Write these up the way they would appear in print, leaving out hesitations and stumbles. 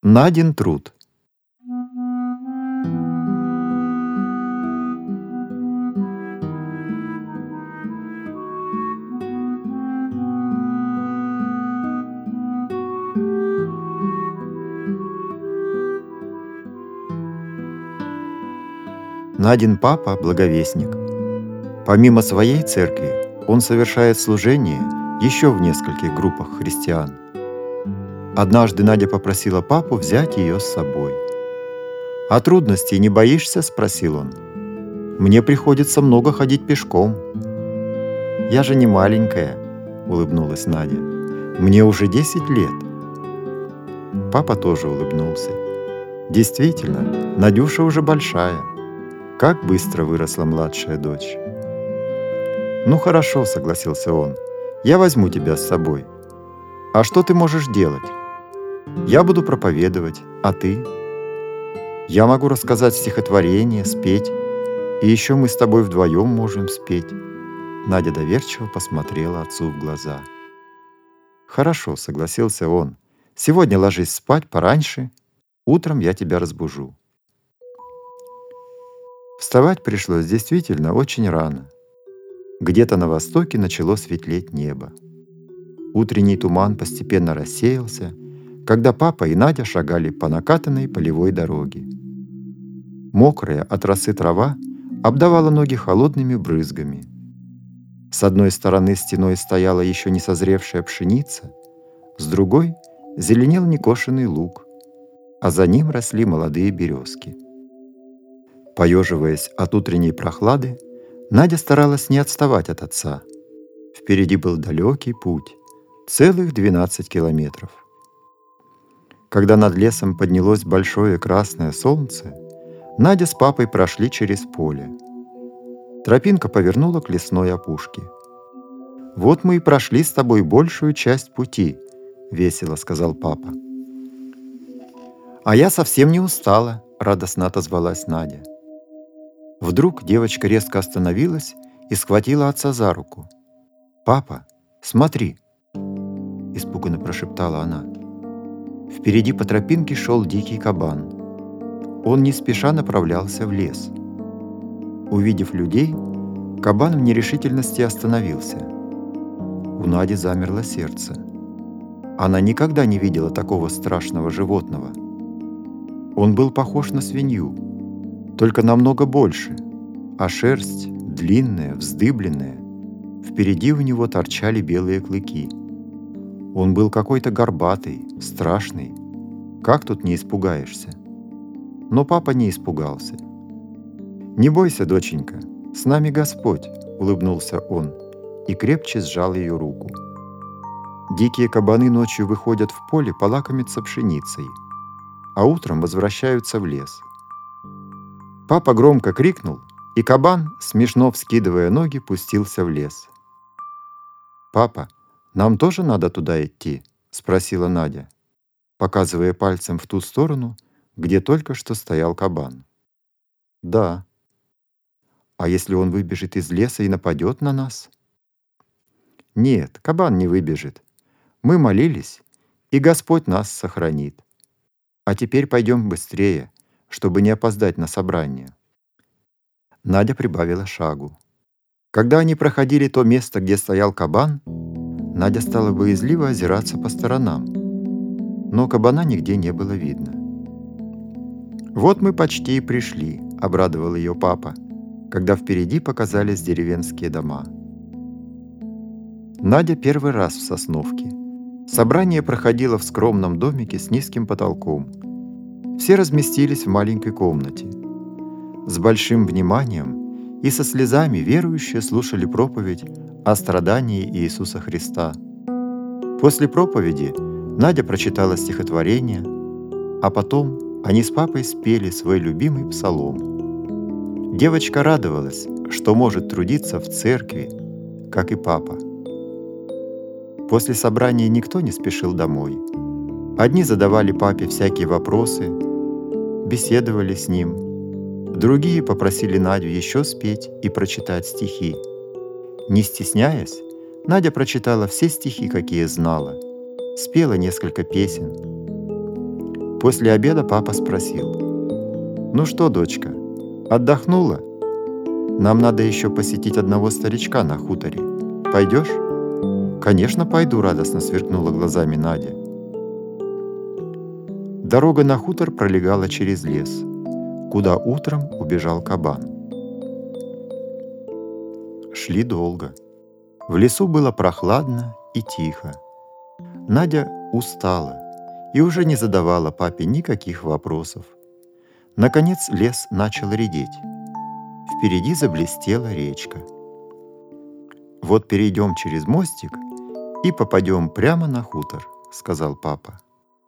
Надин труд. Надин папа – благовестник. Помимо своей церкви, он совершает служение еще в нескольких группах христиан. Однажды Надя попросила папу взять ее с собой. «А трудностей не боишься?» – спросил он. «Мне приходится много ходить пешком». «Я же не маленькая», – улыбнулась Надя. «Мне уже 10 лет». Папа тоже улыбнулся. Действительно, Надюша уже большая. Как быстро выросла младшая дочь. «Ну хорошо», — согласился он. «Я возьму тебя с собой. А что ты можешь делать?» «Я буду проповедовать, а ты?» «Я могу рассказать стихотворение, спеть. И еще мы с тобой вдвоем можем спеть». Надя доверчиво посмотрела отцу в глаза. «Хорошо», — согласился он. «Сегодня ложись спать пораньше. Утром я тебя разбужу». Вставать пришлось действительно очень рано. Где-то на востоке начало светлеть небо. Утренний туман постепенно рассеялся, когда папа и Надя шагали по накатанной полевой дороге. Мокрая от росы трава обдавала ноги холодными брызгами. С одной стороны стеной стояла еще не созревшая пшеница, с другой зеленел некошенный луг, а за ним росли молодые березки. Поеживаясь от утренней прохлады, Надя старалась не отставать от отца. Впереди был далекий путь, целых 12 километров. Когда над лесом поднялось большое красное солнце, Надя с папой прошли через поле. Тропинка повернула к лесной опушке. «Вот мы и прошли с тобой большую часть пути», — весело сказал папа. «А я совсем не устала», — радостно отозвалась Надя. Вдруг девочка резко остановилась и схватила отца за руку. «Папа, смотри!» — испуганно прошептала она. Впереди по тропинке шел дикий кабан. Он не спеша направлялся в лес. Увидев людей, кабан в нерешительности остановился. У Нади замерло сердце. Она никогда не видела такого страшного животного. Он был похож на свинью, только намного больше, а шерсть длинная, вздыбленная. Впереди у него торчали белые клыки. Он был какой-то горбатый, страшный. Как тут не испугаешься? Но папа не испугался. «Не бойся, доченька, с нами Господь», — улыбнулся он и крепче сжал ее руку. Дикие кабаны ночью выходят в поле полакомиться пшеницей, а утром возвращаются в лес. Папа громко крикнул, и кабан, смешно вскидывая ноги, пустился в лес. «Папа, нам тоже надо туда идти?» — спросила Надя, показывая пальцем в ту сторону, где только что стоял кабан. «Да». «А если он выбежит из леса и нападет на нас?» «Нет, кабан не выбежит. Мы молились, и Господь нас сохранит. А теперь пойдем быстрее, чтобы не опоздать на собрание». Надя прибавила шагу. Когда они проходили то место, где стоял кабан, Надя стала боязливо озираться по сторонам, но кабана нигде не было видно. «Вот мы почти и пришли», — обрадовал ее папа, когда впереди показались деревенские дома. Надя первый раз в Сосновке. Собрание проходило в скромном домике с низким потолком. Все разместились в маленькой комнате. С большим вниманием и со слезами верующие слушали проповедь о страдании Иисуса Христа. После проповеди Надя прочитала стихотворение, а потом они с папой спели свой любимый псалом. Девочка радовалась, что может трудиться в церкви, как и папа. После собрания никто не спешил домой. Одни задавали папе всякие вопросы, беседовали с ним. Другие попросили Надю еще спеть и прочитать стихи. Не стесняясь, Надя прочитала все стихи, какие знала, спела несколько песен. После обеда папа спросил: «Ну что, дочка, отдохнула? Нам надо еще посетить одного старичка на хуторе. Пойдешь?» «Конечно, пойду», — радостно сверкнула глазами Надя. Дорога на хутор пролегала через лес, куда утром убежал кабан. Шли долго. В лесу было прохладно и тихо. Надя устала и уже не задавала папе никаких вопросов. Наконец лес начал редеть. Впереди заблестела речка. «Вот перейдем через мостик и попадем прямо на хутор», — сказал папа.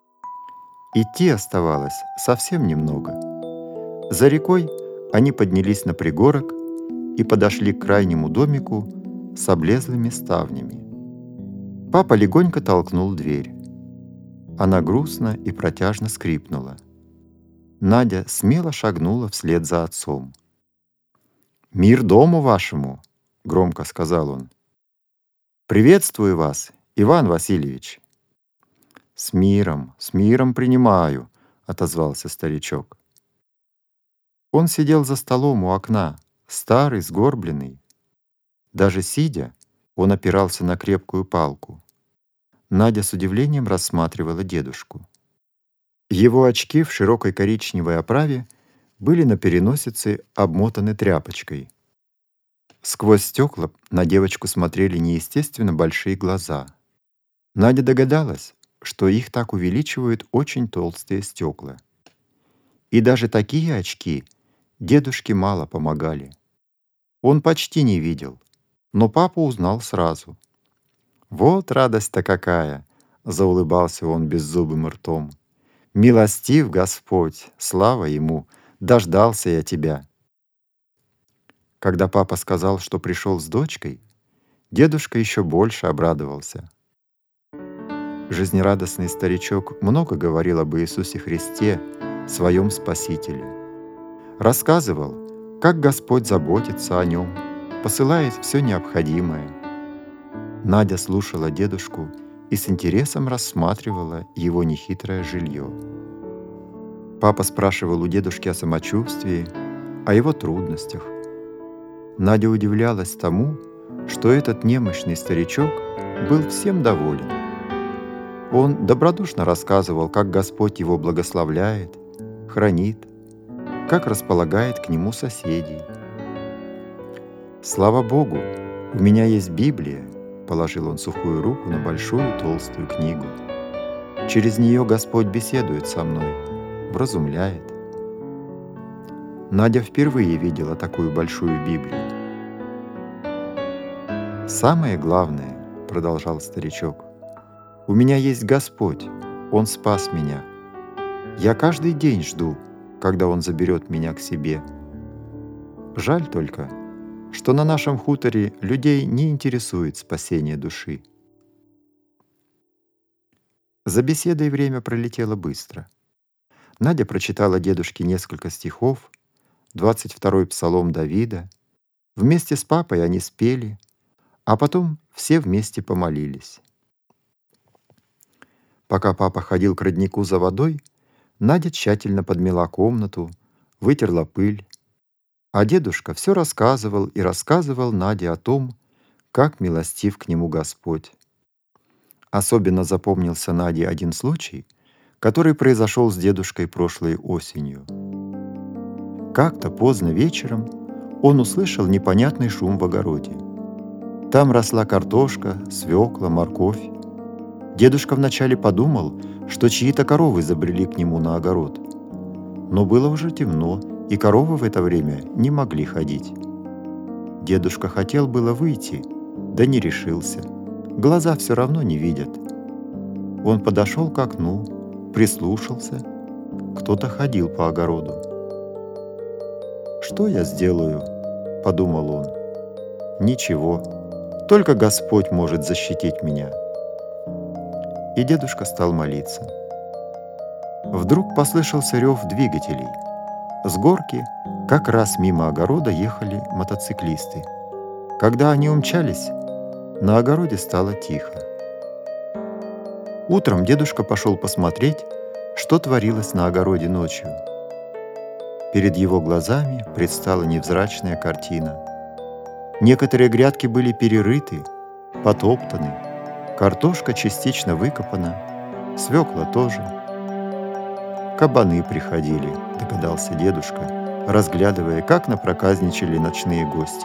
Идти оставалось совсем немного. За рекой они поднялись на пригорок и подошли к крайнему домику с облезлыми ставнями. Папа легонько толкнул дверь. Она грустно и протяжно скрипнула. Надя смело шагнула вслед за отцом. «Мир дому вашему!» — громко сказал он. «Приветствую вас, Иван Васильевич!» с миром принимаю!» — отозвался старичок. Он сидел за столом у окна, старый, сгорбленный. Даже сидя, он опирался на крепкую палку. Надя с удивлением рассматривала дедушку. Его очки в широкой коричневой оправе были на переносице обмотаны тряпочкой. Сквозь стекла на девочку смотрели неестественно большие глаза. Надя догадалась, что их так увеличивают очень толстые стекла. И даже такие очки дедушке мало помогали. Он почти не видел, но папу узнал сразу. «Вот радость-то какая!» — заулыбался он беззубым ртом. «Милостив Господь, слава Ему, дождался я тебя!» Когда папа сказал, что пришел с дочкой, дедушка еще больше обрадовался. Жизнерадостный старичок много говорил об Иисусе Христе, своем Спасителе. Рассказывал, как Господь заботится о нем, посылает все необходимое. Надя слушала дедушку и с интересом рассматривала его нехитрое жилье. Папа спрашивал у дедушки о самочувствии, о его трудностях. Надя удивлялась тому, что этот немощный старичок был всем доволен. Он добродушно рассказывал, как Господь его благословляет, хранит, как располагает к нему соседей. «Слава Богу, у меня есть Библия», — положил он сухую руку на большую толстую книгу. «Через нее Господь беседует со мной, вразумляет». Надя впервые видела такую большую Библию. «Самое главное, — продолжал старичок, — у меня есть Господь, Он спас меня. Я каждый день жду, когда Он заберет меня к себе. Жаль только, что на нашем хуторе людей не интересует спасение души». За беседой время пролетело быстро. Надя прочитала дедушке несколько стихов, 22-й псалом Давида. Вместе с папой они спели, а потом все вместе помолились. Пока папа ходил к роднику за водой, Надя тщательно подмела комнату, вытерла пыль, а дедушка все рассказывал и рассказывал Наде о том, как милостив к нему Господь. Особенно запомнился Наде один случай, который произошел с дедушкой прошлой осенью. Как-то поздно вечером он услышал непонятный шум в огороде. Там росла картошка, свекла, морковь. Дедушка вначале подумал, что чьи-то коровы забрели к нему на огород. Но было уже темно, и коровы в это время не могли ходить. Дедушка хотел было выйти, да не решился. Глаза все равно не видят. Он подошел к окну, прислушался. Кто-то ходил по огороду. «Что я сделаю?» — подумал он. «Ничего, только Господь может защитить меня». И дедушка стал молиться. Вдруг послышался рев двигателей. С горки как раз мимо огорода ехали мотоциклисты. Когда они умчались, на огороде стало тихо. Утром дедушка пошел посмотреть, что творилось на огороде ночью. Перед его глазами предстала невзрачная картина. Некоторые грядки были перерыты, потоптаны, картошка частично выкопана, свекла тоже. Кабаны приходили, догадался дедушка, разглядывая, как напроказничали ночные гости.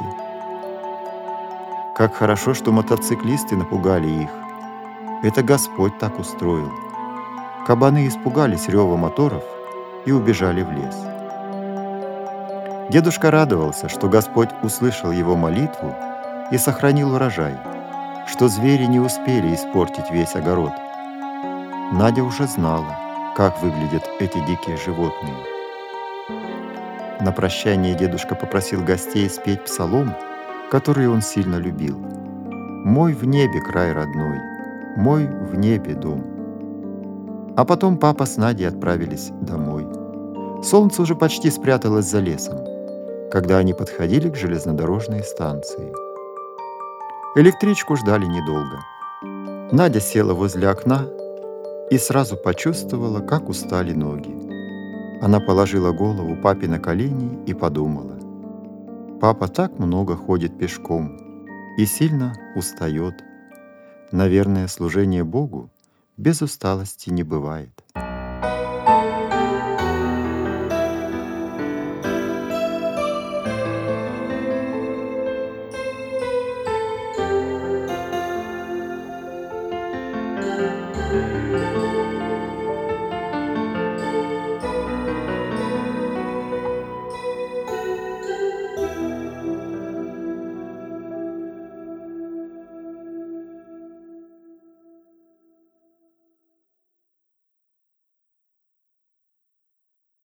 Как хорошо, что мотоциклисты напугали их. Это Господь так устроил. Кабаны испугались рева моторов и убежали в лес. Дедушка радовался, что Господь услышал его молитву и сохранил урожай, что звери не успели испортить весь огород. Надя уже знала, как выглядят эти дикие животные. На прощание дедушка попросил гостей спеть псалом, который он сильно любил. «Мой в небе край родной, мой в небе дом». А потом папа с Надей отправились домой. Солнце уже почти спряталось за лесом, когда они подходили к железнодорожной станции. Электричку ждали недолго. Надя села возле окна и сразу почувствовала, как устали ноги. Она положила голову папе на колени и подумала: папа так много ходит пешком и сильно устает. Наверное, служение Богу без усталости не бывает.